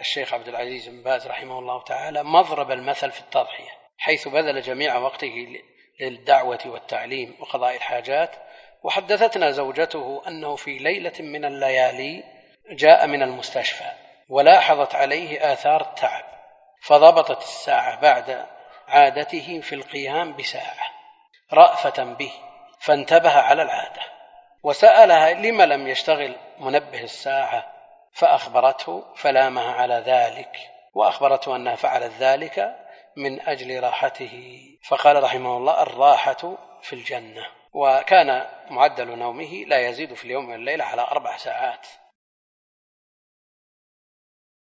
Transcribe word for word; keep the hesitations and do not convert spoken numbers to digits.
الشيخ عبد العزيز بن باز رحمه الله تعالى مضرب المثل في التضحية، حيث بذل جميع وقته للدعوة والتعليم وقضاء الحاجات. وحدثتنا زوجته أنه في ليلة من الليالي جاء من المستشفى ولاحظت عليه آثار التعب، فضبطت الساعة بعد عادته في القيام بساعة رأفة به، فانتبه على العادة وسألها لما لم يشتغل منبه الساعة، فأخبرته فلامها على ذلك، وأخبرته أنها فعلت ذلك من أجل راحته. فقال رحمه الله: الراحة في الجنة. وكان معدل نومه لا يزيد في اليوم والليلة على أربع ساعات.